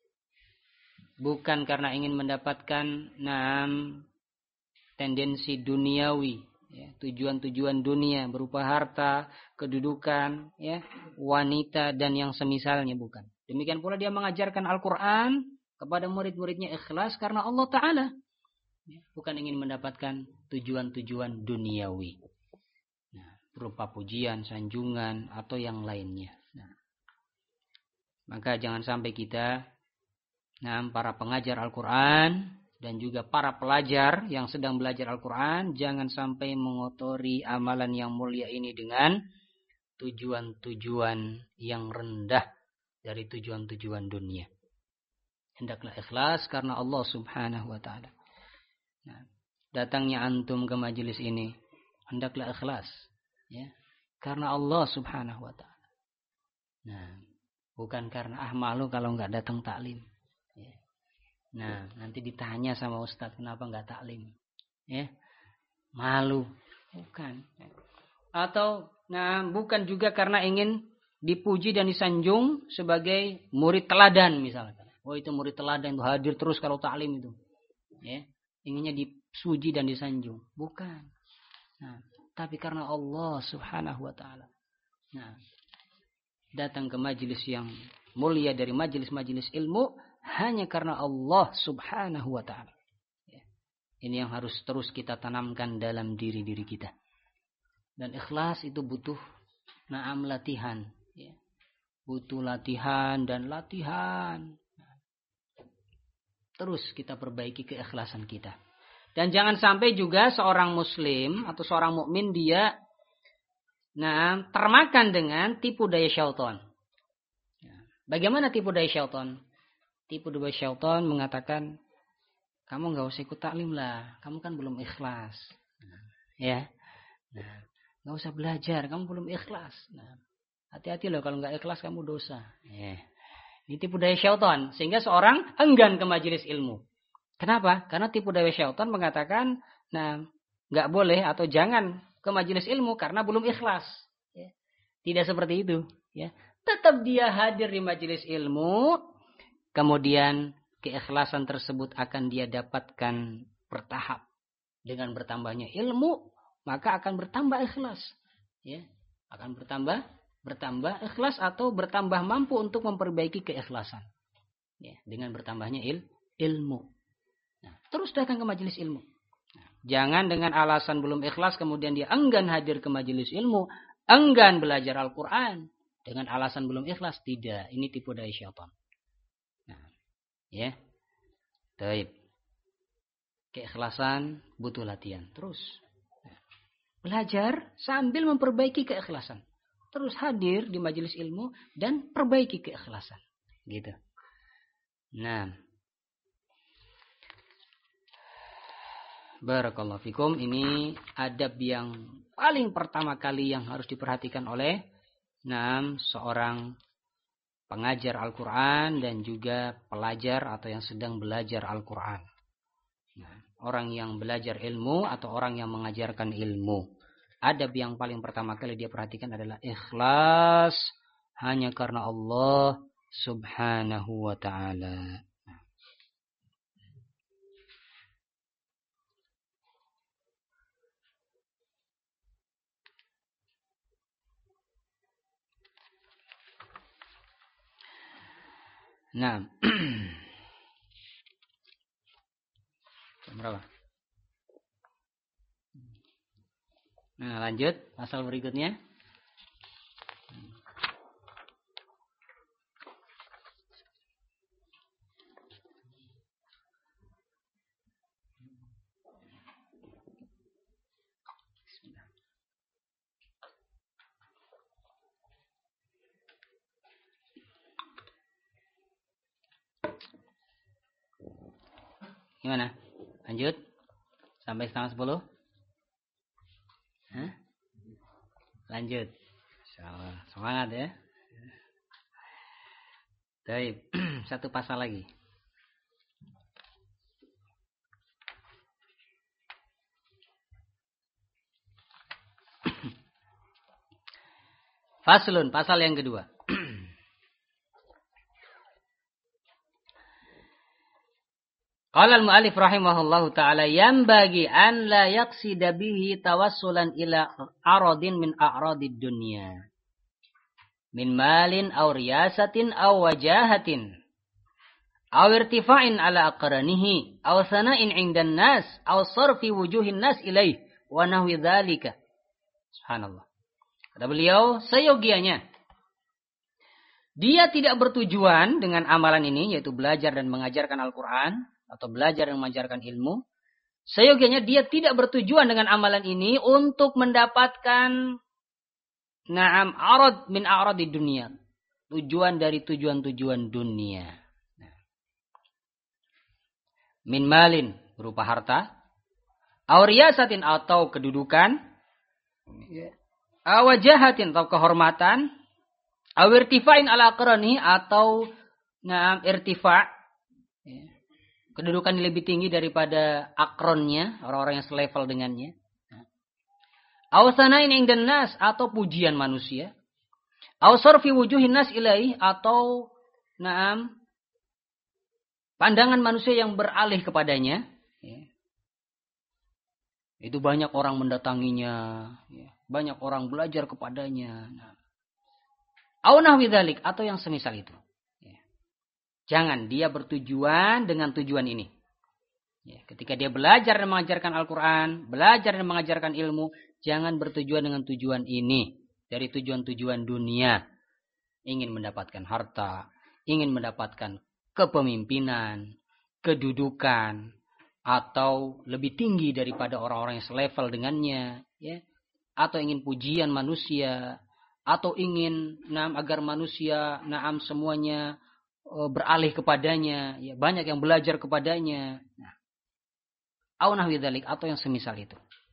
Bukan karena ingin mendapatkan tendensi duniawi. Ya. Tujuan-tujuan dunia berupa harta, kedudukan, ya, wanita, dan yang semisalnya. Bukan. Demikian pula dia mengajarkan Al-Quran kepada murid-muridnya ikhlas karena Allah Ta'ala. Bukan ingin mendapatkan tujuan-tujuan duniawi. Nah, berupa pujian, sanjungan, atau yang lainnya. Nah, maka jangan sampai kita, para pengajar Al-Quran, dan juga para pelajar yang sedang belajar Al-Quran, jangan sampai mengotori amalan yang mulia ini dengan tujuan-tujuan yang rendah dari tujuan-tujuan dunia. Hendaklah ikhlas karena Allah Subhanahu wa ta'ala. Nah, datangnya antum ke majelis ini hendaklah ikhlas, ya, karena Allah Subhanahu wa ta'ala. Nah, bukan karena malu kalau nggak datang taklim. Ya. Nah, nanti ditanya sama ustadz kenapa nggak taklim, ya, malu, bukan. Atau bukan juga karena ingin dipuji dan disanjung sebagai murid teladan misalkan. Oh, itu murid teladan itu hadir terus kalau taklim itu, ya. Inginnya dipuji dan disanjung. Bukan. Nah, tapi karena Allah Subhanahu wa ta'ala. Nah, datang ke majelis yang mulia dari majelis-majelis ilmu hanya karena Allah Subhanahu wa ta'ala. Ya. Ini yang harus terus kita tanamkan dalam diri-diri kita. Dan ikhlas itu butuh latihan. Ya. Butuh latihan dan latihan. Terus kita perbaiki keikhlasan kita. Dan jangan sampai juga seorang muslim atau seorang mukmin dia termakan dengan tipu daya syaitan. Bagaimana tipu daya syaitan? Tipu daya syaitan mengatakan, kamu enggak usah ikut taklim lah, kamu kan belum ikhlas. Ya. Enggak usah belajar, kamu belum ikhlas. Hati-hati loh kalau enggak ikhlas kamu dosa. Ya. Ini tipu daya syaitan. Sehingga seorang enggan ke majelis ilmu. Kenapa? Karena tipu daya syaitan mengatakan, nggak boleh atau jangan ke majelis ilmu karena belum ikhlas. Ya. Tidak seperti itu. Ya. Tetap dia hadir di majelis ilmu. Kemudian keikhlasan tersebut akan dia dapatkan bertahap. Dengan bertambahnya ilmu, maka akan bertambah ikhlas. Ya. Akan bertambah ikhlas atau bertambah mampu untuk memperbaiki keikhlasan. Ya, dengan bertambahnya ilmu. Nah, terus datang ke majelis ilmu. Nah, jangan dengan alasan belum ikhlas kemudian dia enggan hadir ke majelis ilmu, enggan belajar Al-Quran. Dengan alasan belum ikhlas, tidak. Ini tipu daya syaitan. Nah, ya. Baik. Keikhlasan butuh latihan. Terus. Nah, belajar sambil memperbaiki keikhlasan. Terus hadir di majelis ilmu dan perbaiki keikhlasan. Gitu. Nah. Barakallahu fikum. Ini adab yang paling pertama kali yang harus diperhatikan oleh seorang pengajar Al-Quran dan juga pelajar atau yang sedang belajar Al-Quran. Nah, orang yang belajar ilmu atau orang yang mengajarkan ilmu. Adab yang paling pertama kali dia perhatikan adalah ikhlas hanya karena Allah Subhanahu wa ta'ala. Nah, berapa? Nah, lanjut pasal berikutnya. Gimana? Lanjut? Sampai 9:30? Hah? Lanjut. Semangat ya. Baik, satu pasal lagi. Faslun, pasal yang kedua. Qala al-mu'allif rahimahullahu ta'ala yanbaghi an la yaqsida bihi tawassulan ila aradin min a'radid dunya. Min malin aw riyasatin aw wajahatin aw irtifa'in ala aqranihi aw sana'in 'indan nas aw sarfi wujuhin nas ilaih wa nahwi dzalika. Subhanallah. Kata beliau, seyogianya dia tidak bertujuan dengan amalan ini, yaitu belajar dan mengajarkan Al-Quran atau belajar dan mengajarkan ilmu. Seyogianya dia tidak bertujuan dengan amalan ini untuk mendapatkan arad min a'radi dunia, tujuan dari tujuan-tujuan dunia. Min malin berupa harta, aw riyasatin atau kedudukan, aw wajahatin atau kehormatan, aw irtifa'in ala aqrani atau irtifa', kedudukan yang lebih tinggi daripada akronnya, orang-orang yang selevel dengannya. Aw sana'in 'indan nas atau pujian manusia. Aw sarfi wujuhin nas ilaih atau pandangan manusia yang beralih kepadanya. Itu banyak orang mendatanginya, banyak orang belajar kepadanya. Aw nahwi dzalik atau yang semisal itu. Jangan dia bertujuan dengan tujuan ini. Ketika dia belajar dan mengajarkan Al-Quran, belajar dan mengajarkan ilmu, jangan bertujuan dengan tujuan ini. Dari tujuan-tujuan dunia. Ingin mendapatkan harta, ingin mendapatkan kepemimpinan, kedudukan, atau lebih tinggi daripada orang-orang yang selevel dengannya. Atau ingin pujian manusia, atau ingin agar manusia semuanya beralih kepadanya, banyak yang belajar kepadanya. Au nahwi dzalik atau yang semisal itu.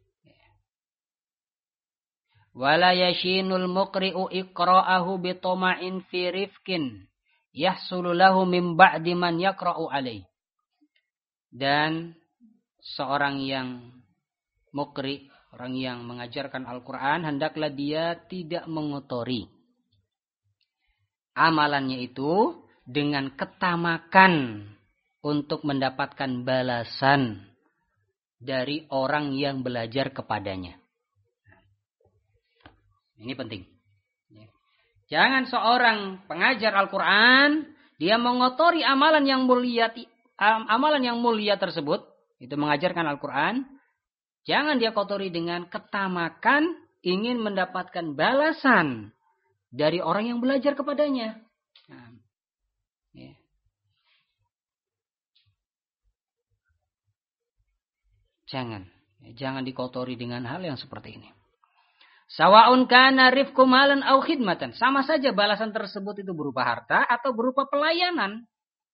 Wala yashinul muqri'u iqra'ahu bi tama'in fi rifqin yahsulu lahu min ba'di man yaqra'u alaihi. Dan seorang yang muqri, orang yang mengajarkan Al-Qur'an, hendaklah dia tidak mengotori amalannya itu dengan ketamakan untuk mendapatkan balasan dari orang yang belajar kepadanya. Ini penting. Jangan seorang pengajar Al-Quran, dia mengotori amalan yang mulia tersebut, itu mengajarkan Al-Quran. Jangan dia kotori dengan ketamakan ingin mendapatkan balasan dari orang yang belajar kepadanya. Jangan dikotori dengan hal yang seperti ini. Sawa'un kana rifqu malan aw khidmatan. Sama saja balasan tersebut itu berupa harta atau berupa pelayanan.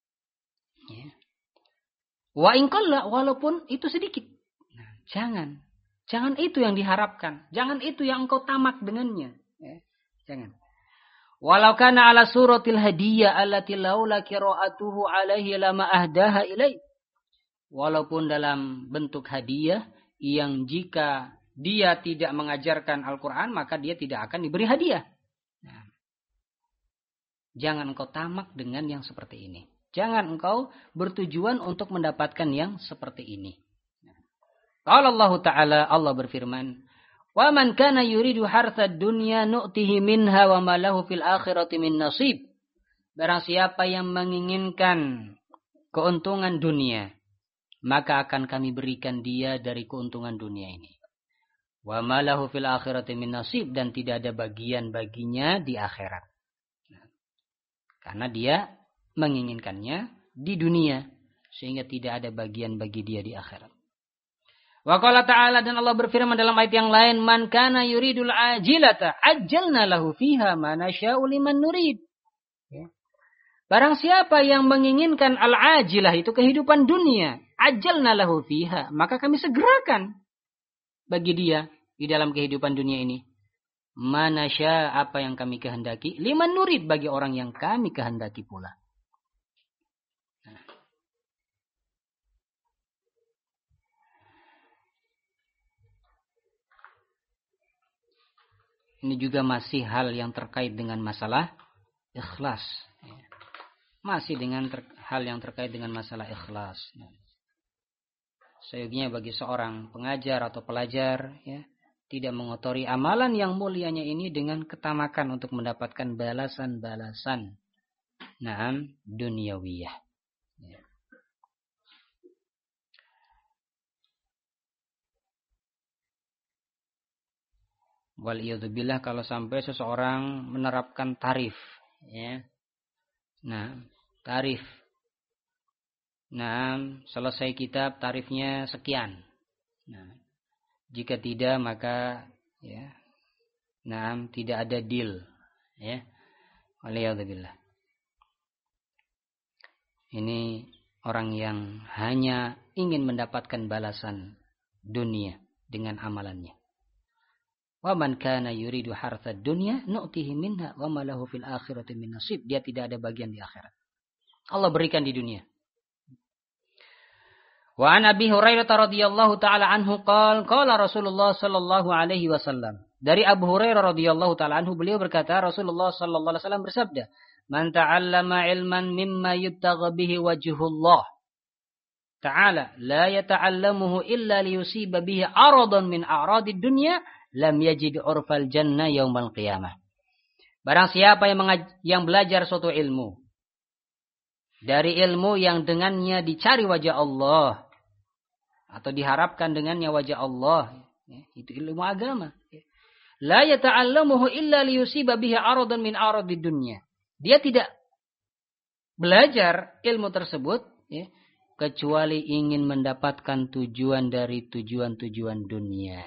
Wa in qalla, walaupun itu sedikit. Jangan itu yang diharapkan. Jangan itu yang engkau tamak dengannya. Jangan. Walau kana ala suratil hadiyah allati laula qira'atuhu alaihi lama ahdaha ilaih. Walaupun dalam bentuk hadiah yang jika dia tidak mengajarkan Al-Quran maka dia tidak akan diberi hadiah. Jangan engkau tamak dengan yang seperti ini. Jangan engkau bertujuan untuk mendapatkan yang seperti ini. Qala Allah Ta'ala, Allah berfirman, "Wa man kana yuridu harthad dunya nu'tihi minha wa ma lahu fil akhirati min nasib." Barang siapa yang menginginkan keuntungan dunia, maka akan kami berikan dia dari keuntungan dunia ini. Wa ma lahu fil akhirati min nasib, dan tidak ada bagian baginya di akhirat. Karena dia menginginkannya di dunia, sehingga tidak ada bagian bagi dia di akhirat. Wa qala ta'ala, dan Allah berfirman dalam ayat yang lain, "Man kana yuridul ajilata ajjalna lahu fiha ma nasya'u liman nurid." Barang siapa yang menginginkan al-ajilah, itu kehidupan dunia, ajalna lahu fiha, maka kami segerakan bagi dia di dalam kehidupan dunia ini. Manasya, apa yang kami kehendaki, liman nurid, bagi orang yang kami kehendaki pula. Ini juga masih hal yang terkait dengan masalah ikhlas. Masih dengan hal yang terkait dengan masalah ikhlas. Seyogianya bagi seorang pengajar atau pelajar, ya, tidak mengotori amalan yang mulianya ini dengan ketamakan untuk mendapatkan balasan-balasan duniawiyah. Ya. Waliyadzubillah, kalau sampai seseorang menerapkan tarif, ya. Tarif. Selesai kitab tarifnya sekian. Jika tidak maka ya, tidak ada deal, ya. Waliyadzubillah. Ini orang yang hanya ingin mendapatkan balasan dunia dengan amalannya. Wa man kana yuridu hartsad dunya nu'tihi minha wa ma lahu fil akhirati min nasib. Dia tidak ada bagian di akhirat. Allah berikan di dunia. Wa an Abi Hurairah radhiyallahu taala anhu qala Rasulullah sallallahu alaihi wasallam. Dari Abu Hurairah radhiyallahu taala anhu, beliau berkata, Rasulullah sallallahu alaihi wasallam bersabda, "Man ta'allama ilman mimma yubtagha bihi wajhullah ta'ala la yata'allamuhu illa liyusiba bihi aradan min a'radid dunya lam yajid urfal jannah yaumal qiyamah." Barang siapa yang belajar suatu ilmu, dari ilmu yang dengannya dicari wajah Allah atau diharapkan dengannya wajah Allah, ya, itu ilmu agama. La yata'allamuhu illa liyusiba bihi aradan min a'radid dunya. Dia tidak belajar ilmu tersebut, ya, kecuali ingin mendapatkan tujuan dari tujuan-tujuan dunia.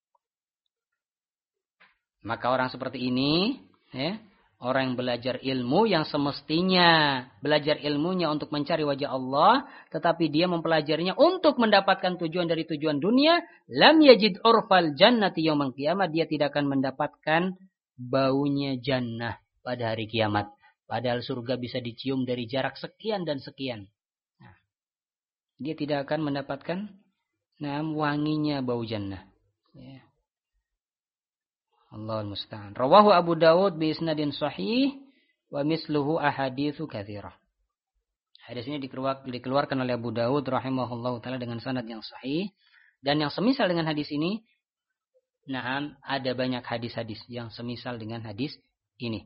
Maka orang seperti ini, ya, orang yang belajar ilmu yang semestinya belajar ilmunya untuk mencari wajah Allah, tetapi dia mempelajarinya untuk mendapatkan tujuan dari tujuan dunia, lam yajid urfal jannati yaumil qiyamah, dia tidak akan mendapatkan baunya jannah pada hari kiamat. Padahal surga bisa dicium dari jarak sekian dan sekian. Nah, dia tidak akan mendapatkan wanginya bau jannah. Ya. Allahul musta'an. Rawahu Abu Dawud bi isnadin sahih wa misluhu ahaditsu katsirah. Hadis ini dikeluarkan oleh Abu Dawud rahimahullahu taala dengan sanad yang sahih, dan yang semisal dengan hadis ini, ada banyak hadis-hadis yang semisal dengan hadis ini.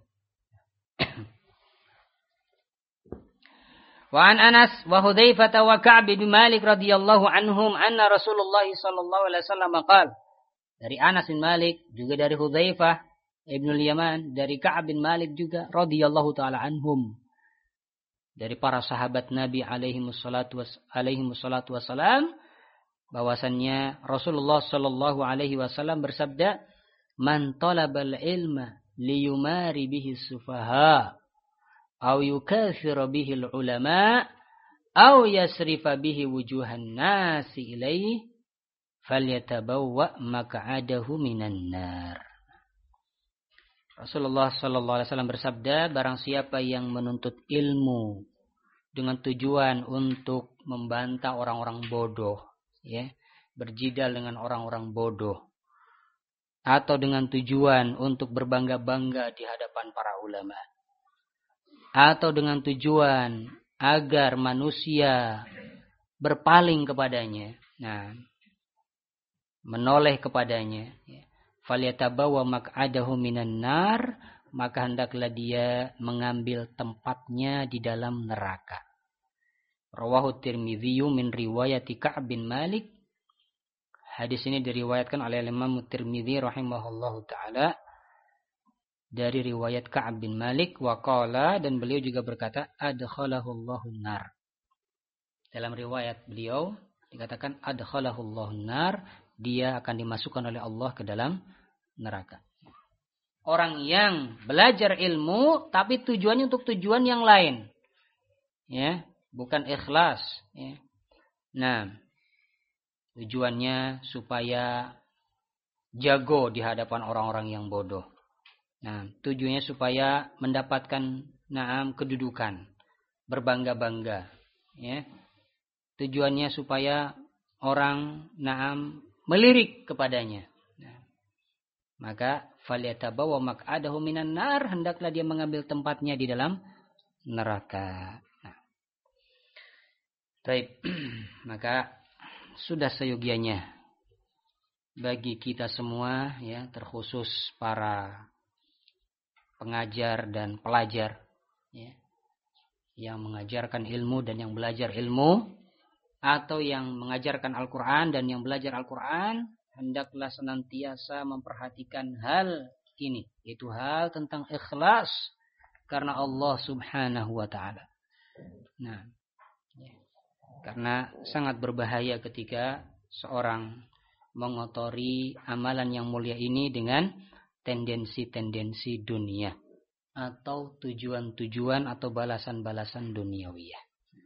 Wa an Anas wa Hudzaifah wa Ka'b bin Malik radhiyallahu anhum anna Rasulullah sallallahu alaihi wasallam qala. Dari Anas bin Malik, juga dari Hudzaifah Ibnul Yaman, dari Ka'ab bin Malik juga radhiyallahu taala anhum. Dari para sahabat Nabi alaihi wassalatu wassalam, bahwasannya Rasulullah sallallahu alaihi wasallam bersabda, "Man talabal ilma liyumari bihi sufaha aw yukathira bihi ulama aw yasrifa bihi wujuhan nasi ilaihi falyatabawwa maq'adahu minan nar." Rasulullah sallallahu alaihi wasallam bersabda, barang siapa yang menuntut ilmu dengan tujuan untuk membantah orang-orang bodoh, ya, berjidal dengan orang-orang bodoh, atau dengan tujuan untuk berbangga-bangga di hadapan para ulama, atau dengan tujuan agar manusia berpaling kepadanya, menoleh kepadanya, falyatabawa maq'adahu minan nar, maka hendaklah dia mengambil tempatnya di dalam neraka. Rawahu Tirmidzi min riwayati Ka'ab bin Malik. Hadis ini diriwayatkan oleh Imam Tirmidzi rahimahullahu taala dari riwayat Ka'ab bin Malik, wa qala, dan beliau juga berkata, adkhalahullahu nar. Dalam riwayat beliau dikatakan adkhalahullahu nar, dia akan dimasukkan oleh Allah ke dalam neraka. Orang yang belajar ilmu tapi tujuannya untuk tujuan yang lain, ya, bukan ikhlas, ya. Nah, tujuannya supaya jago di hadapan orang-orang yang bodoh. Nah, tujuannya supaya mendapatkan kedudukan, berbangga-bangga, ya. Tujuannya supaya orang melirik kepadanya. Nah, maka falyatabawa maq'adahu minan nar, hendaklah dia mengambil tempatnya di dalam neraka. Nah, baik. Maka sudah seyogianya bagi kita semua, ya, terkhusus para pengajar dan pelajar, ya, yang mengajarkan ilmu dan yang belajar ilmu, atau yang mengajarkan Al-Quran dan yang belajar Al-Quran, hendaklah senantiasa memperhatikan hal ini, yaitu hal tentang ikhlas karena Allah Subhanahu wa Ta'ala. Nah, ya, karena sangat berbahaya ketika seorang mengotori amalan yang mulia ini dengan tendensi-tendensi dunia atau tujuan-tujuan atau balasan-balasan duniawiyah.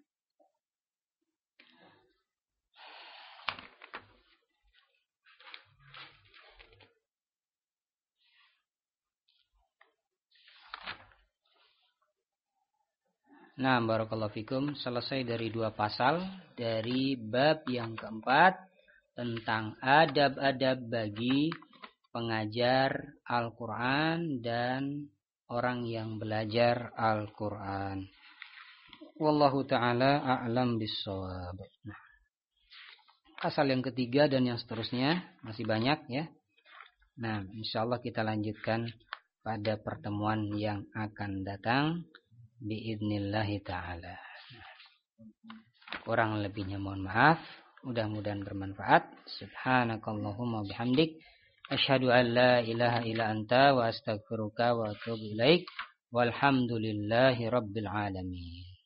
Nah, barakallahu fikum, selesai dari 2 pasal dari bab yang keempat tentang adab-adab bagi pengajar Al-Quran dan orang yang belajar Al-Quran. Wallahu ta'ala a'lam bissawab. Nah, pasal yang ketiga dan yang seterusnya masih banyak, ya. Nah, insyaallah kita lanjutkan pada pertemuan yang akan datang biidnillahi ta'ala. Kurang lebihnya mohon maaf. Mudah-mudahan bermanfaat. Subhanakallahumma bihamdik, asyhadu an la ilaha illa anta wa astaghfiruka wa atubu ilaik. Walhamdulillahi rabbil alamin.